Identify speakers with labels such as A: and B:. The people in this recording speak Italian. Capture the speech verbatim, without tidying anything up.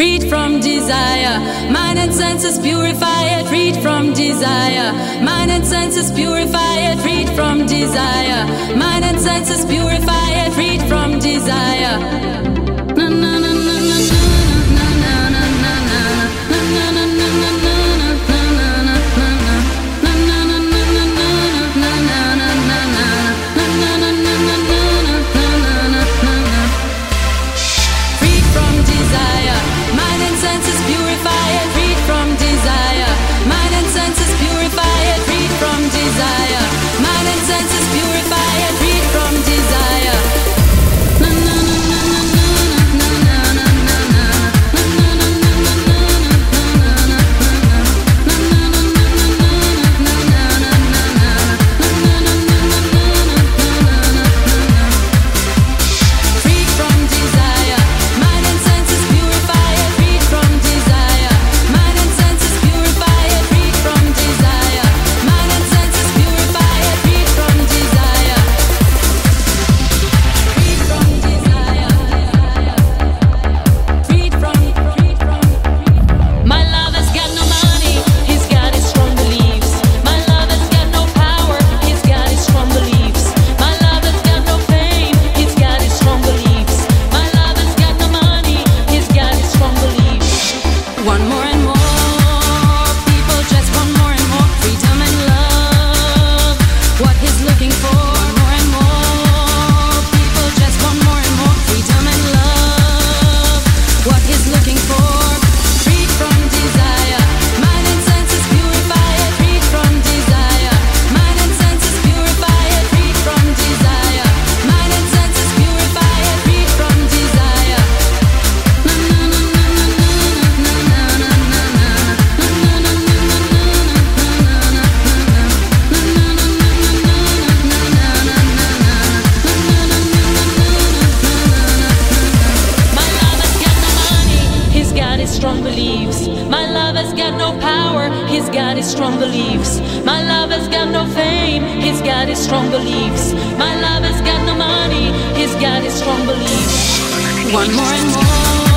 A: freed from desire. Mind and senses purify it, freed from desire. Mind and senses purify it, freed from desire. Mind and senses purify it, freed from desire. Na na na na na na na na na na na na na.
B: Strong beliefs. My lover's got no fame, he's got his strong beliefs. My lover's got no money, he's got his strong beliefs.
A: One more and more